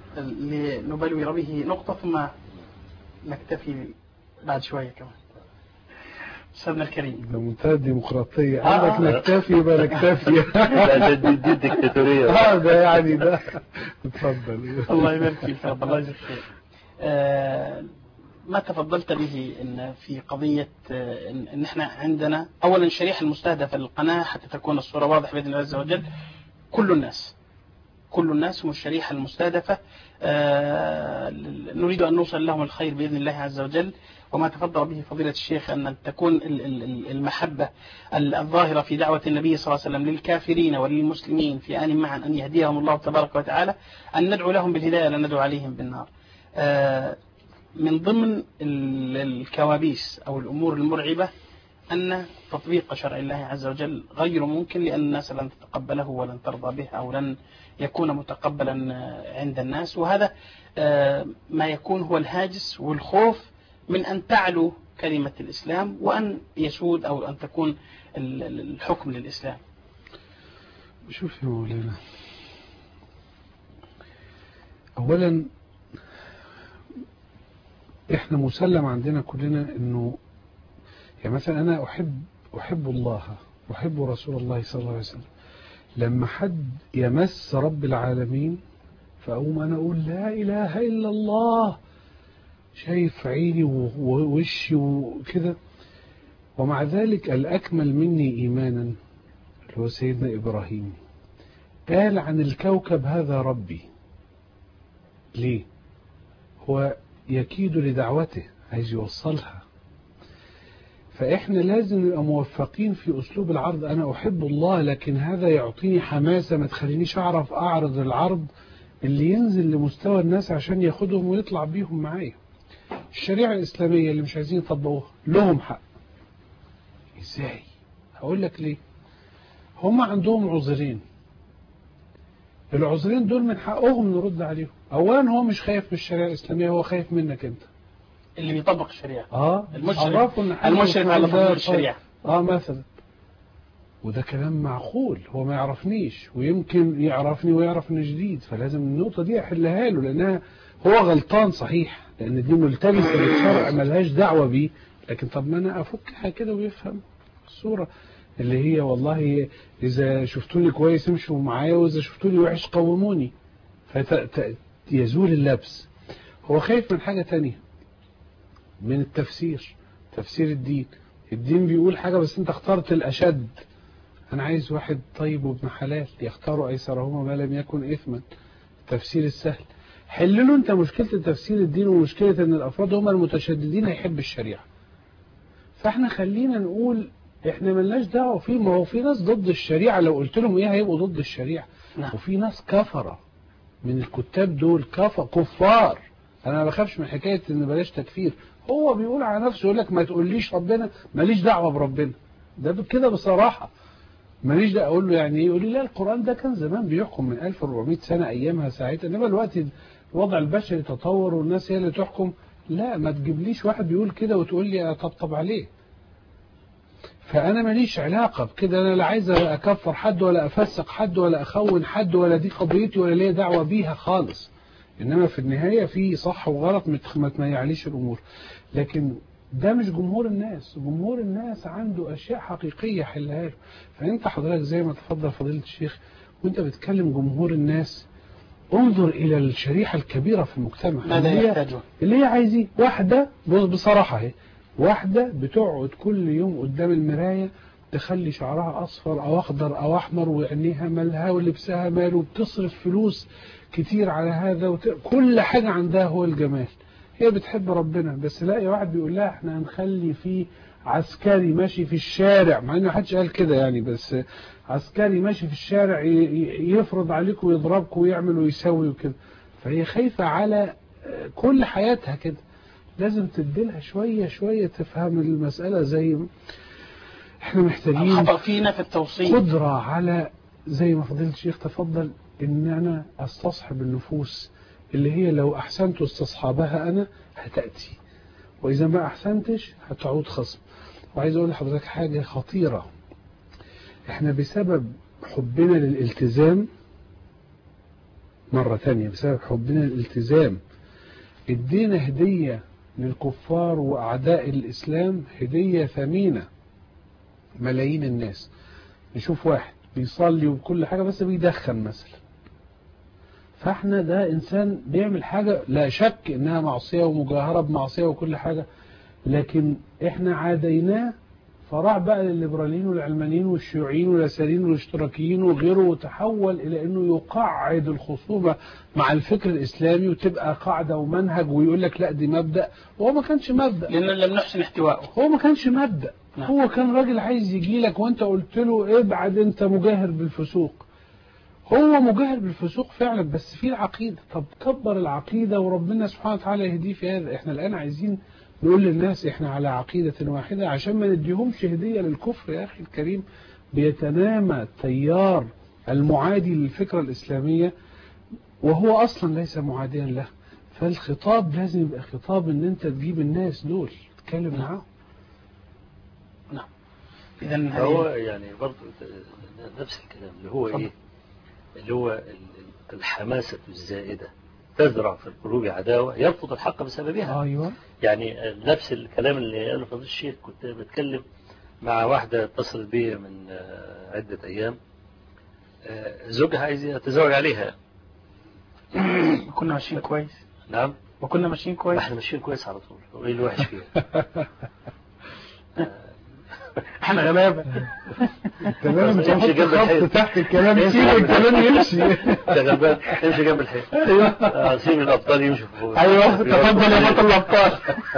لنبلور به نقطة ثم نكتفي بعد شوية كمان. أستاذنا الكريم. ده منتهى الديمقراطية. آه. عندك نكتفي يبقى نكتفي. لا، دي دي الدكتاتورية. هذا يعني ده. اتفضل. الله يبارك فيك يا رب. الله يجزيك خير. آه، ما تفضلت به ان في قضيه آه، ان إن احنا عندنا اولا الشريحه المستهدفه للقناه حتى تكون الصوره واضحه باذن الله عز وجل كل الناس. كل الناس هم الشريحه المستهدفه. آه، نريد ان نوصل لهم الخير باذن الله عز وجل. وما تفضل به فضيلة الشيخ أن تكون المحبة الظاهرة في دعوة النبي صلى الله عليه وسلم للكافرين وللمسلمين في آن معا أن يهديهم الله تبارك وتعالى، أن ندعو لهم بالهداية لا ندعو عليهم بالنار. من ضمن الكوابيس أو الأمور المرعبة أن تطبيق شرع الله عز وجل غير ممكن، لأن الناس لن تتقبله ولن ترضى به أو لن يكون متقبلا عند الناس، وهذا ما يكون هو الهاجس والخوف من أن تعلو كلمة الإسلام وأن يسود أو أن تكون الحكم للإسلام. شوف يا مولانا، أولا إحنا مسلم عندنا كلنا إنه يعني مثلا أنا أحب أحب الله أحب رسول الله صلى الله عليه وسلم، لما حد يمس رب العالمين فأقوم أنا أقول لا إله إلا الله، شايف عيني ووشي وكده. ومع ذلك الأكمل مني إيمانا اللي هو سيدنا إبراهيم قال عن الكوكب هذا ربي. ليه؟ هو يكيد لدعوته، عايز يوصلها. فإحنا لازم نبقى موفقين في أسلوب العرض. أنا أحب الله، لكن هذا يعطيني حماسة ما تخلينيش أعرف أعرض العرض اللي ينزل لمستوى الناس عشان ياخدهم ويطلع بيهم معايا. الشريعة الإسلامية اللي مش عايزين يطبقوها لهم حق. إزاي؟ هقول لك ليه. هم عندهم عذرين، العذرين دول من حقهم نرد عليهم. أولا هو مش خايف من الشريعة الإسلامية، هو خايف منك أنت اللي بيطبق الشريعة. اه المشرف المشرف على تطبيق الشريعة. اه مثلا. وده كلام معقول، هو ما يعرفنيش ويمكن يعرفني ويعرف انه جديد، فلازم النقطة دي احلها له، لانها هو غلطان صحيح، لان دي ملتبسة بالشرع ملهاش دعوة بيه. لكن طب ما انا افكها كده ويفهم الصورة اللي هي والله اذا شفتوني كويس امشوا معايا، واذا شفتوني وحش قوموني، فيزول اللبس. هو خايف من حاجة تانية، من التفسير، تفسير الدين. الدين بيقول حاجة بس انت اخترت الاشد. انا عايز واحد طيب وابن حلال يختار ايسرهما ما لم يكن اثما، التفسير السهل. حللوا انت مشكلة تفسير الدين، ومشكلة ان الافراد هم المتشددين هيحب الشريعة. فاحنا خلينا نقول احنا ملناش دعوة فيه. ما هو في ناس ضد الشريعة، لو قلت لهم ايه هيبقوا ضد الشريعة. نعم. وفي ناس كفرة من الكتاب دول، كفر كفار. انا ما بخافش من حكاية ان بلاش تكفير. هو بيقول على نفسه، يقول لك ما تقوليش ربنا، ماليش دعوة بربنا. ده كده بصراحة ماليش دعوة. اقول له يعني ايه؟ يقول لي لا القرآن ده كان زمان بيحكم من ألف وأربعمائة سنة ايامها ساعتها، انما دلوقتي الوضع البشري تطور والناس هي اللي تحكم. لا ما تجيبليش واحد بيقول كده وتقول لي اطبطب عليه. فانا ماليش علاقة بكده. انا لا عايز اكفر حد ولا افسق حد ولا اخون حد، ولا دي قضيتي ولا ليا دعوة بيها خالص. انما في النهاية في صح وغلط ما تميعليش الامور. لكن ده مش جمهور الناس. جمهور الناس عنده اشياء حقيقية حلها له. فانت حضرتك زي ما تفضل فضيلة الشيخ، وانت بتكلم جمهور الناس، انظر الى الشريحة الكبيرة في المجتمع. ماذا يحتاجون؟ اللي هي عايزين واحدة بصراحة، هي واحدة بتقعد كل يوم قدام المراية تخلي شعرها اصفر او اخضر او احمر، وعينيها مالها ولبسها ماله، وبتصرف فلوس كتير على هذا وت... كل حاجة عندها هو الجمال. هي بتحب ربنا، بس لاقي واحد بيقول لها احنا هنخلي فيه عسكري ماشي في الشارع، مع انه محدش قال كده يعني، بس عسكري ماشي في الشارع يفرض عليكم ويضربكم ويعمل ويسوي وكده. فهي خايفة على كل حياتها كده. لازم تديلها شوية شوية تفهم المسألة. زي احنا محتاجين خطأ فينا في التوصيل، قدرة على زي ما فضيلة الشيخ تفضل، ان انا استصحب النفوس اللي هي لو احسنت استصحابها انا هتأتي، واذا ما احسنتش هتعود خصم. وعايز اقول لحضرتك حاجة خطيرة. احنا بسبب حبنا للالتزام، مرة تانية بسبب حبنا للالتزام ادينا هدية للكفار واعداء الاسلام، هدية ثمينة. ملايين الناس نشوف واحد بيصلي وكل حاجة بس بيدخن مثلا، فاحنا ده انسان بيعمل حاجة لا شك انها معصية ومجاهرة بمعصية وكل حاجة، لكن احنا عاديناه، فراح بقى للليبراليين والعلمانيين والشيوعيين واليساريين والاشتراكيين وغيره، وتحول الى انه يقعد الخصومة مع الفكر الاسلامي، وتبقى قاعدة ومنهج، ويقول لك لا دي مبدأ، وهو ما كانش مبدأ، لأن لم نحسن احتوائه. هو ما كانش مبدأ. نعم. هو كان راجل عايز يجي لك وانت قلت له ابعد انت مجاهر بالفسوق. هو مجاهر بالفسوق فعلا، بس في العقيدة. طب كبر العقيدة وربنا سبحانه وتعالى يهديه في هذا. احنا الآن عايزين نقول للناس احنا على عقيدة واحدة عشان ما نديهمش هدية للكفر. يا أخي الكريم، بيتنامى التيار المعادي للفكرة الإسلامية وهو أصلا ليس معاديا له. فالخطاب لازم يبقى خطاب ان انت تجيب الناس دول تتكلم معاهم. نعم. إذا هو يعني برضه نفس الكلام اللي هو ايه، اللي هو الحماسة الزائدة تزرع في القلوب عداوة يرفض الحق بسببها. ايوه. يعني نفس الكلام اللي قاله فضيلة الشيخ. كنت بتكلم مع واحدة اتصلت بي من عدة أيام، زوجها عايز يتزوج عليها. كنا ماشيين كويس. نعم. وكنا ماشيين كويس. احنا ماشيين كويس على طول. وايه اللي وحش فيها؟ احنا غلابة. تمام، مش امشي هحط جنب خط الحيط. تحت الكلام، سيب الكلام يمشي. انت غلبان، امشي جنب الحيط. ايوه سيب الابطال يمشوا فوق. ايوه تفضل يا بطل الابطال.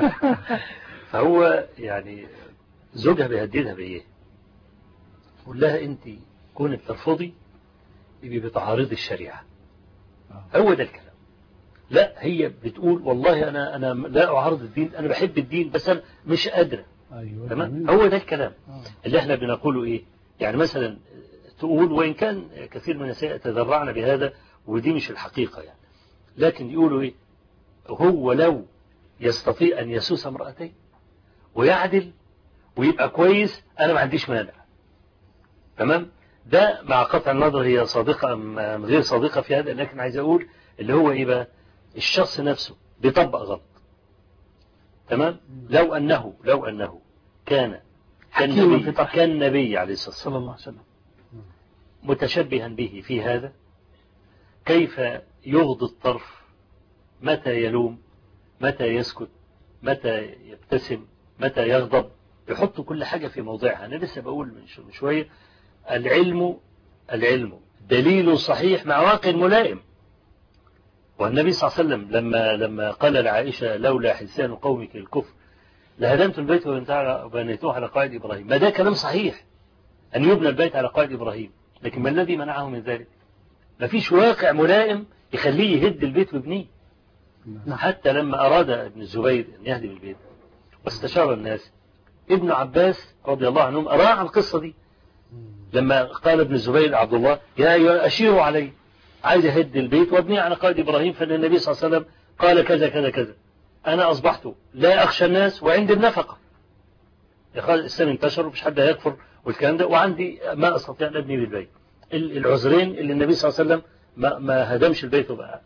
فهو يعني زوجها بيهددها بايه؟ يقول لها انت كونك ترفضي يبقى بتعارضي الشريعه. هو ده الكلام. لا هي بتقول والله انا انا لا اعارض الدين، انا بحب الدين بس انا مش قادره. ايوه تمام. هو ده الكلام اللي احنا بنقوله ايه؟ يعني مثلا تقول وان كان كثير من النساء تذرعن بهذا ودي مش الحقيقه يعني، لكن يقولوا ايه؟ هو لو يستطيع ان يسوس امرأتين ويعدل ويبقى كويس انا ما عنديش مانع. تمام. ده مع قطع النظر هي صادقه ام غير صادقه في هذا، لكن عايز اقول اللي هو ايه بقى؟ الشخص نفسه بيطبق غلط. تمام. لو انه لو انه كان كالنبي كالنبي عليه الصلاه والسلام صلى الله عليه وسلم متشبها به في هذا، كيف يغضي الطرف، متى يلوم، متى يسكت، متى يبتسم، متى يغضب، يحط كل حاجة في موضعها. أنا لسه بقول من شوية العلم العلم دليل صحيح مع واقع ملائم. والنبي صلى الله عليه وسلم لما لما قال لعائشة لولا حسان قومك الكفر لهدمت البيت وبنيتوه على قواعد إبراهيم، ما ده كلام صحيح أن يبنى البيت على قواعد إبراهيم، لكن ما الذي منعه من ذلك؟ ما فيش واقع ملائم يخليه يهد البيت ويبنيه. حتى لما أراد ابن الزبير أن يهدم البيت واستشار الناس، ابن عباس رضي الله عنهم أراعى القصة دي لما قال ابن الزبير عبد الله يا أيها أشيروا علي، عايز يهد البيت وابنيه على قواعد إبراهيم، فإن النبي صلى الله عليه وسلم قال كذا كذا كذا، أنا أصبحت لا أخشى الناس وعندي النفقة، الإسلام انتشر ومش حد هيكفر والكلام ده، وعندي ما أستطيع أن أبني بالبيت. العذرين اللي النبي صلى الله عليه وسلم ما, ما هدمش البيت وبقى.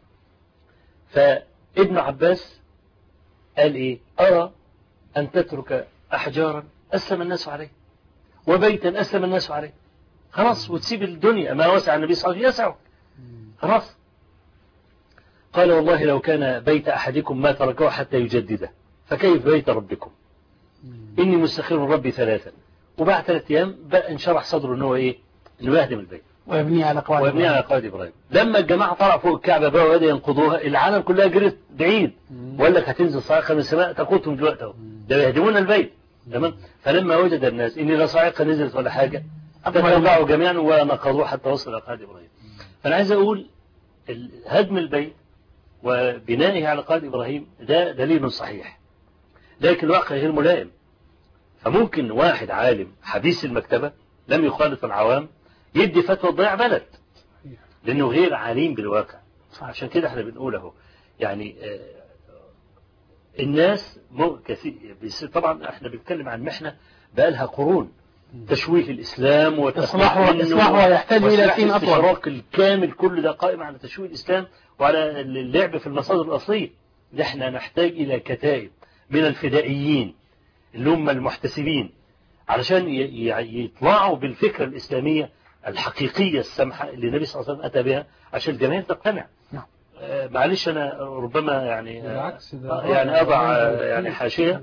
فابن عباس قال إيه؟ أرى أن تترك أحجارا أسلم الناس عليه وبيتا أسلم الناس عليه، خلاص، وتسيب الدنيا ما وسع النبي صلى الله عليه وسلم يسعه، خلاص. قال والله لو كان بيت أحدكم ما تركه حتى يجدده فكيف بيت ربكم؟ إني مستخير ربي ثلاثا. وبعد ثلاث أيام بقى انشرح صدره إنه إيه؟ إنه يهدم البيت ويبني على قواعد ويبني على قواعد إبراهيم. لما الجماعة طلعوا فوق الكعبة بقى وبدأوا ينقضوها، العالم كلها جرت بعيد وقال لك هتنزل صاعقة من السماء تقوتهم دلوقتي اهو، ده يهدمون البيت. تمام. فلما وجد الناس إن لا صاعقة نزلت ولا حاجة تتوقعوا جميعا ونقضوه حتى وصل إلى قواعد إبراهيم. فأنا عايز أقول هدم البيت وبنائه على قواعد إبراهيم ده دليل صحيح، لكن الواقع غير ملائم. فممكن واحد عالم حديث المكتبة لم يخالط العوام يدي فتوى تضيع بلد لأنه غير عليم بالواقع. عشان كده احنا بنقول اهو يعني آه الناس كثير طبعا احنا بنتكلم عن محنة بقالها قرون، تشويه الإسلام وإصلاحه إصلاحه يحتاج إلى سين أطول. الاستشراق الكامل كل ده قائم على تشويه الإسلام وعلى اللعب في المصادر الأصلية. احنا نحتاج إلى كتائب من الفدائيين اللي هم المحتسبين علشان يطلعوا بالفكرة الإسلامية الحقيقية السمحة اللي النبي صلى الله عليه وسلم أتى بها عشان الجميع تقتنع. نعم. آه معلش أنا ربما يعني آه يعني أضع آه يعني حاشية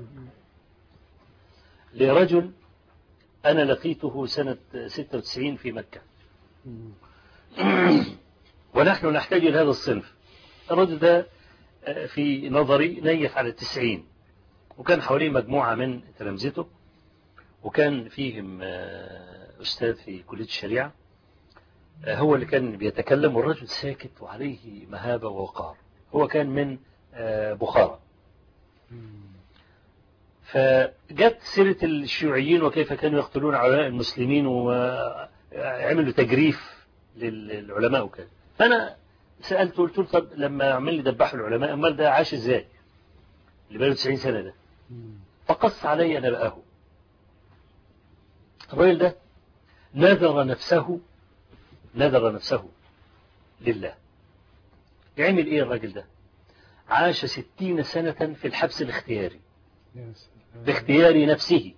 لرجل أنا لقيته سنة ستة وتسعين في مكة ونحن نحتاج إلى هذا الصنف. الرجل ده في نظري نيف على التسعين، وكان حواليه مجموعة من تلامذته، وكان فيهم أستاذ في كلية الشريعة هو اللي كان بيتكلم، والرجل ساكت وعليه مهابة ووقار. هو كان من بخارى. فجت سيرة الشيوعيين وكيف كانوا يقتلون علماء المسلمين وعملوا تجريف للعلماء وكذا. فأنا سألته قلت له طب لما عمل لي دبحوا العلماء أمال ده عاش ازاي اللي بقاله تسعين سنة ده؟ فقص علي أنا بقاه. الراجل ده نذر نفسه نذر نفسه لله. يعمل ايه الراجل ده؟ عاش ستين سنة في الحبس الاختياري باختيار نفسه،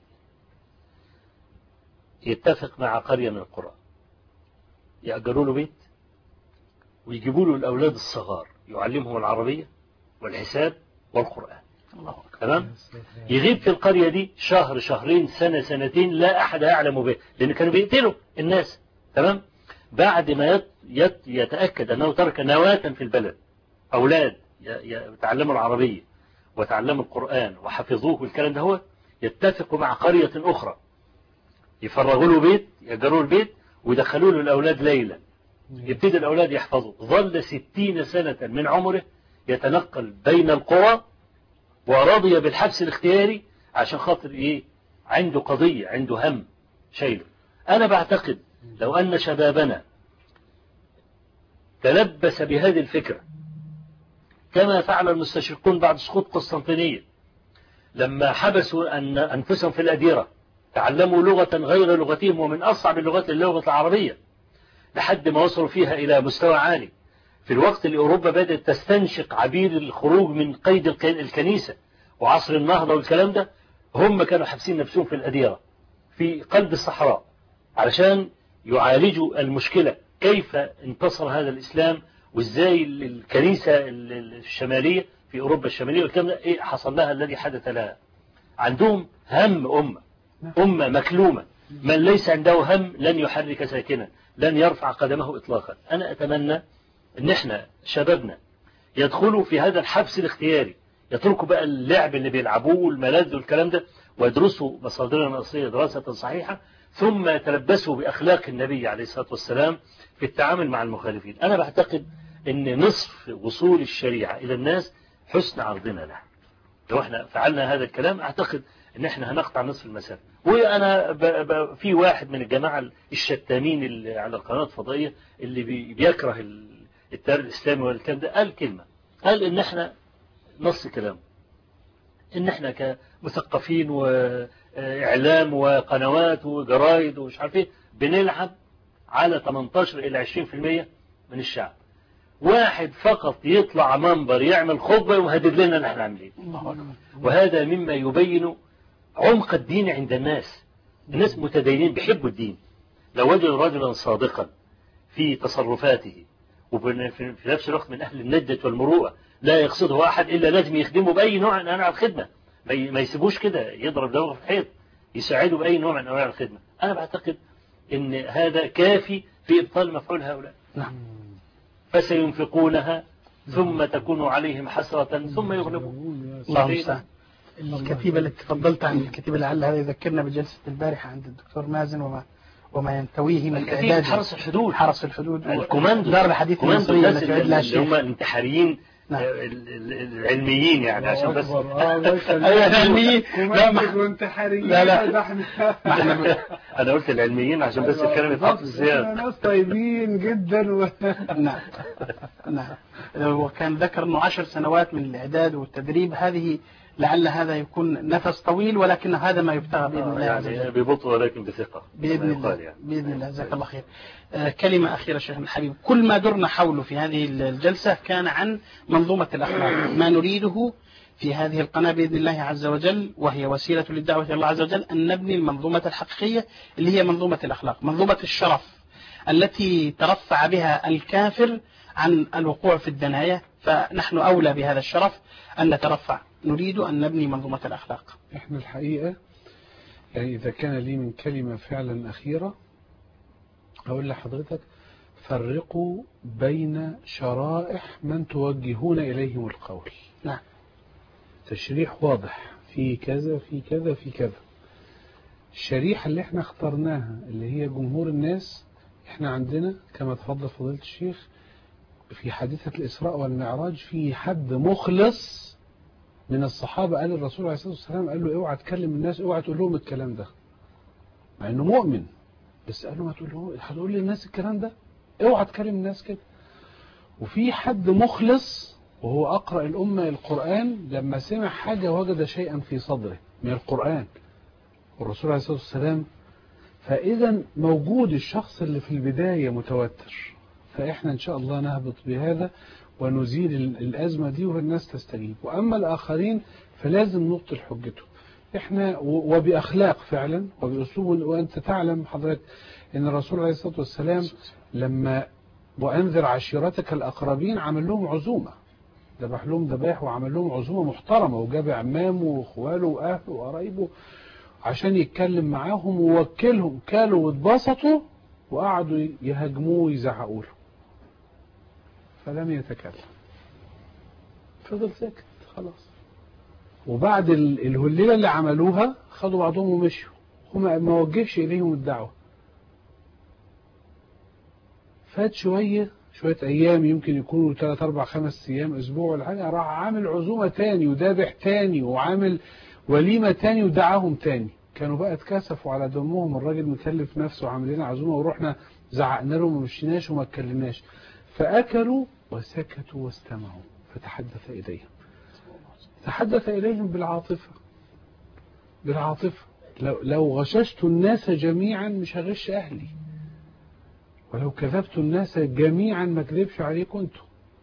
يتفق مع قرية من القرى يأجروا له بيت ويجيبوا له الأولاد الصغار يعلمهم العربية والحساب والقرآن الله أكبر. تمام. يغيب في القرية دي شهر شهرين سنة سنتين لا أحد يعلم به، لأن كانوا بيقتلوا الناس. تمام. بعد ما يت يت يتأكد أنه ترك نواة في البلد، أولاد يتعلموا العربية وتعلموا القرآن وحفظوه والكلام ده، هو يتفقوا مع قرية أخرى يفرغوا له بيت، يأجروا البيت ويدخلوا له الأولاد ليلا، يبتدي الأولاد يحفظوا. ظل ستين سنة من عمره يتنقل بين القرى، ورضي بالحبس الاختياري عشان خاطر إيه؟ عنده قضية، عنده هم شيله. أنا بعتقد لو أن شبابنا تلبس بهذه الفكرة كما فعل المستشرقون بعد سقوط قسطنطينية، لما حبسوا أن أنفسهم في الأديرة تعلموا لغة غير لغتهم ومن أصعب اللغات اللغة العربية، لحد ما وصلوا فيها إلى مستوى عالي، في الوقت اللي أوروبا بدأت تستنشق عبير الخروج من قيد الكنيسة وعصر النهضة والكلام ده، هم كانوا حابسين نفسهم في الأديرة في قلب الصحراء علشان يعالجوا المشكلة، كيف انتصر هذا الإسلام وإزاي الكنيسة الشمالية في أوروبا الشمالية والكلام ده إيه حصل لها الذي حدث لها. عندهم هم أمة أمة مكلومة، من ليس عنده هم لن يحرك ساكنا، لن يرفع قدمه إطلاقا. أنا أتمنى أن احنا شبابنا يدخلوا في هذا الحبس الاختياري، يتركوا بقى اللعب اللي بيلعبوه والملاذ والكلام ده، ويدرسوا مصادرنا الأصلية دراسة صحيحة، ثم يتلبسوا بأخلاق النبي عليه الصلاة والسلام في التعامل مع المخالفين. أنا بعتقد أن نصف وصول الشريعة إلى الناس حسن عرضنا لها. لو احنا فعلنا هذا الكلام أعتقد أن احنا هنقطع نصف المسافة. وأنا ب... ب... في واحد من الجماعة الشتامين اللي على القناة الفضائية اللي بي... بيكره التيار الإسلامي والكلام ده، قال كلمة، قال إن احنا نص كلام إن احنا كمثقفين وإعلام وقنوات وجرايد ومش عارف ايه بنلعب على ثمانية عشر إلى عشرين بالمئة من الشعب. واحد فقط يطلع منبر يعمل خطبة ويهدد لنا ان احنا عاملين. وهذا مما يبين عمق الدين عند الناس. الناس متدينين بيحبوا الدين. لو وجدوا رجلا صادقا في تصرفاته وفي نفس الوقت من أهل الندة والمروءة لا يقصده أحد إلا لازم يخدمه بأي نوع من أنواع الخدمة، ما يسيبوش كده يضرب دماغه في الحيط، يساعده بأي نوع من أنواع الخدمة. أنا بعتقد أن هذا كافي في إبطال مفعول هؤلاء. نعم. فسينفقونها ثم تكون عليهم حسرة ثم يغلبون. الله المستعان. الكتيبة اللي تفضلت عن الكتيبة لعل هذا يذكرنا بجلسة البارحة عند الدكتور مازن وما وما ينتويه من إعداد حرس الحدود حرس الحدود الكوماندو دار الحديث المصرية التي يعد لها اللي هم الانتحاريين العلميين يعني عشان بس العلميين لا لا انا قلت العلميين عشان بس الكلام يتحط زياده. ناس طيبين جدا و... نعم نعم. وكان ذكر انه عشر سنوات من الاعداد والتدريب، هذه لعل هذا يكون نفس طويل ولكن هذا ما يبتغى باذن الله عز وجل. يعني ببطء ولكن بثقه باذن الله يعني. باذن الله. جزاك الله خير. آه كلمه اخيره شيخنا الحبيب، كل ما درنا حوله في هذه الجلسه كان عن منظومه الاخلاق، ما نريده في هذه القناه باذن الله عز وجل وهي وسيله للدعوه الى الله عز وجل ان نبني المنظومه الحقيقيه اللي هي منظومه الاخلاق، منظومه الشرف التي ترفع بها الكافر عن الوقوع في الدنايا، فنحن اولى بهذا الشرف ان نترفع. نريد أن نبني منظومة الأخلاق. إحنا الحقيقة يعني إذا كان لي من كلمة فعلا أخيرة أقول لحضرتك فرقوا بين شرائح من توجهون إليهم القول. نعم. تشريح واضح في كذا في كذا في كذا. الشريحة اللي احنا اخترناها اللي هي جمهور الناس، احنا عندنا كما تفضل فضيلة الشيخ في حادثة الإسراء والمعراج في حد مخلص من الصحابة قال الرسول عليه الصلاة والسلام قال له اوعى تكلم الناس، اوعى تقول لهم الكلام ده، مع انه مؤمن بس قال له ما تقول له هتقول للناس الكلام ده، اوعى تكلم الناس كده. وفي حد مخلص وهو أقرأ الأمة القرآن لما سمع حاجة وجد شيئا في صدره من القرآن والرسول عليه الصلاة والسلام، فإذا موجود الشخص اللي في البداية متوتر، فإحنا إن شاء الله نهبط بهذا ونزيل الأزمة دي والناس تستجيب. وأما الآخرين فلازم نبطل حجته إحنا وبأخلاق فعلا وبأسلوب. وأنت تعلم حضرتك أن الرسول عليه الصلاة والسلام لما وأنذر عشيرتك الأقربين عمل لهم عزومة ذبح لهم ذبائح وعمل لهم عزومة محترمة، وجاب عمامه واخواله واهله وقرايبه عشان يتكلم معاهم ووكلهم، كلوا واتبسطوا وقعدوا يهاجموه ويزعقوا له، فلم يتكلم، فضل ساكت خلاص. وبعد الهليلة اللي عملوها خدوا بعضهم ومشوا، هم ما وجهش إليهم الدعوة. فات شوية شوية أيام، يمكن يكونوا ثلاث أربع خمس أيام أسبوع ولا حاجة، راح عامل عزومة تاني وذابح تاني وعامل وليمة تاني ودعاهم تاني. كانوا بقى اتكسفوا على دمهم، الراجل مكلف نفسه وعامل لنا عزومة ورحنا زعقنا لهم وما مشيناش وما اتكلمناش. فأكلوا وسكتوا واستمعوا، فتحدث إليهم تحدث إليهم بالعاطفة بالعاطفة لو, لو غششت الناس جميعا مش هغش أهلي، ولو كذبت الناس جميعا ما كذبش عليكم انتم.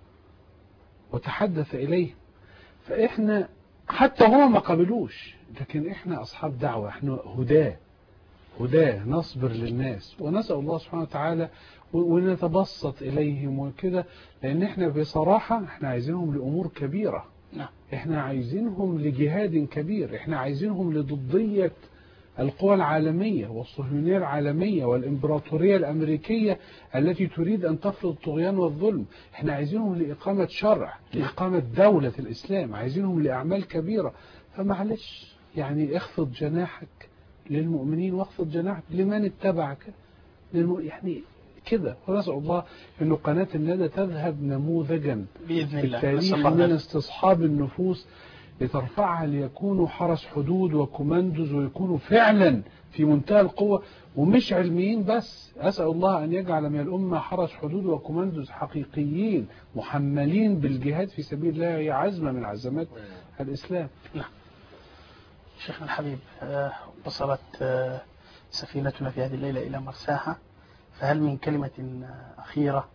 وتحدث إليهم. فإحنا حتى هم ما قبلوش، لكن إحنا أصحاب دعوة، إحنا هداه هداه نصبر للناس ونسأل الله سبحانه وتعالى ونتبسط إليهم وكده، لأن إحنا بصراحة إحنا عايزينهم لأمور كبيرة، إحنا عايزينهم لجهاد كبير، إحنا عايزينهم لضدية القوى العالمية والصهيونية العالمية والإمبراطورية الأمريكية التي تريد أن تفرض الطغيان والظلم. إحنا عايزينهم لإقامة شرع، لإقامة دولة الإسلام، عايزينهم لأعمال كبيرة. فمعلش يعني اخفض جناحك للمؤمنين واخفض جناحك لمن اتبعك للم... يعني كده. ونسأل الله أن قناة الندى تذهب نموذجا بإذن الله في التاريخ من استصحاب النفوس لترفعها ليكونوا حرس حدود وكوماندوز، ويكونوا فعلا في منتهى القوة ومش علميين بس. أسأل الله أن يجعل من الأمة حرس حدود وكوماندوز حقيقيين محملين بالجهاد في سبيل الله، هي عزمة من عزمات الإسلام. نعم. شيخنا الحبيب، وصلت سفينتنا في هذه الليلة إلى مرساها، فهل من كلمة أخيرة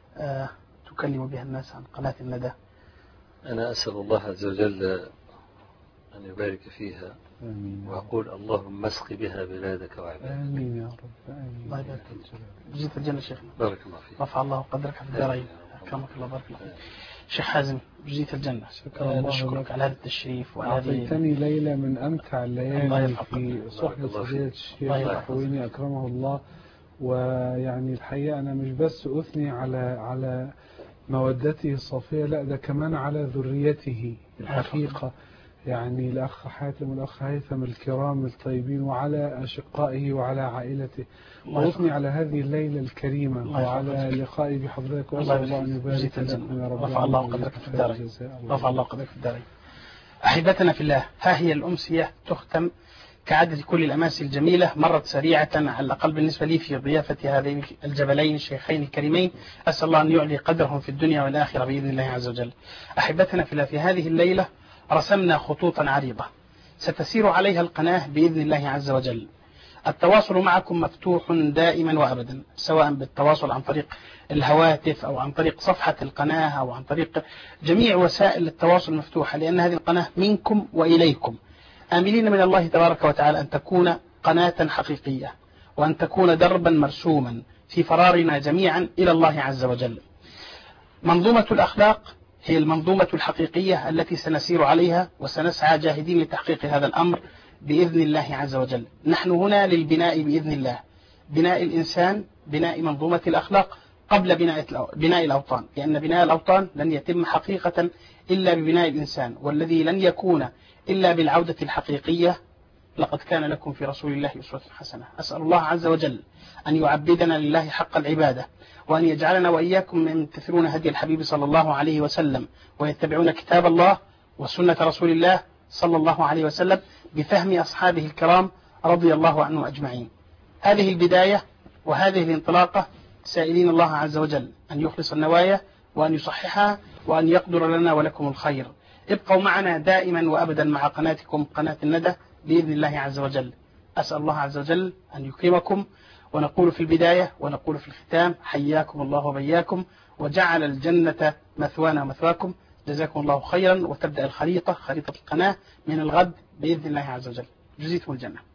تكلم بها الناس عن قناة الندى؟ أنا أسأل الله عز وجل أن يبارك فيها، آمين، وأقول اللهم اسق بها بلادك وعبادك. آمين يا رب. آمين. الله يبارك فيك. بجيت الجنة شيخنا. بارك الله فيك. رفع الله قدرك في الدارين. أكرمك الله، بارك الله فيك. شيخ حازم، بجيت الجنة. شكرا الله نشكرك على هذا التشريف وعلى هذه. أعطيتني ليلة من أمتع الليالي في صحبة فضيلة الشيخ الحويني أكرمه الله. ويعني الحقيقة أنا مش بس أثني على على مودته الصافية، لا ده كمان على ذريته الحقيقة، يعني الأخ حاتم والأخ هيثم الكرام الطيبين، وعلى أشقائه وعلى عائلته. وأثني على هذه الليلة الكريمة وعلى لقائي بحضرتك، وأسأل الله أن يبارك لكم يا رب. رفع الله قدرك في الدارين. رفع الله قدرك في الدارين. أحبتنا في الله، ها هي الأمسية تختم كعادة كل الأماسي الجميلة، مرت سريعة على الأقل بالنسبة لي في ضيافة هذين الجبلين الشيخين الكريمين. أسأل الله أن يعلي قدرهم في الدنيا والآخرة بإذن الله عز وجل. أحبتنا في الله، في هذه الليلة رسمنا خطوطا عريضة ستسير عليها القناة بإذن الله عز وجل. التواصل معكم مفتوح دائما وأبدا، سواء بالتواصل عن طريق الهواتف أو عن طريق صفحة القناة أو عن طريق جميع وسائل التواصل المفتوحة، لأن هذه القناة منكم وإليكم، آملين من الله تبارك وتعالى أن تكون قناة حقيقية، وأن تكون دربا مرسوما في فرارنا جميعا إلى الله عز وجل. منظومة الأخلاق هي المنظومة الحقيقية التي سنسير عليها، وسنسعى جاهدين لتحقيق هذا الأمر بإذن الله عز وجل. نحن هنا للبناء بإذن الله، بناء الإنسان، بناء منظومة الأخلاق قبل بناء بناء الأوطان، لأن بناء الأوطان لن يتم حقيقة إلا ببناء الإنسان، والذي لن يكون إلا بالعودة الحقيقية. لقد كان لكم في رسول الله أسوة حسنة. أسأل الله عز وجل أن يعبدنا لله حق العبادة، وأن يجعلنا وإياكم من يمتثلون هدي الحبيب صلى الله عليه وسلم، ويتبعون كتاب الله وسنة رسول الله صلى الله عليه وسلم بفهم أصحابه الكرام رضي الله عنهم أجمعين. هذه البداية وهذه الانطلاقة، سائلين الله عز وجل أن يخلص النوايا وأن يصححها وأن يقدر لنا ولكم الخير. ابقوا معنا دائما وأبدا مع قناتكم قناة الندى بإذن الله عز وجل. أسأل الله عز وجل أن يكرمكم، ونقول في البداية ونقول في الختام: حياكم الله وبياكم، وجعل الجنة مثوانا ومثواكم. جزاكم الله خيرا. وتبدأ الخريطة، خريطة القناة من الغد بإذن الله عز وجل. جزيتم الجنة.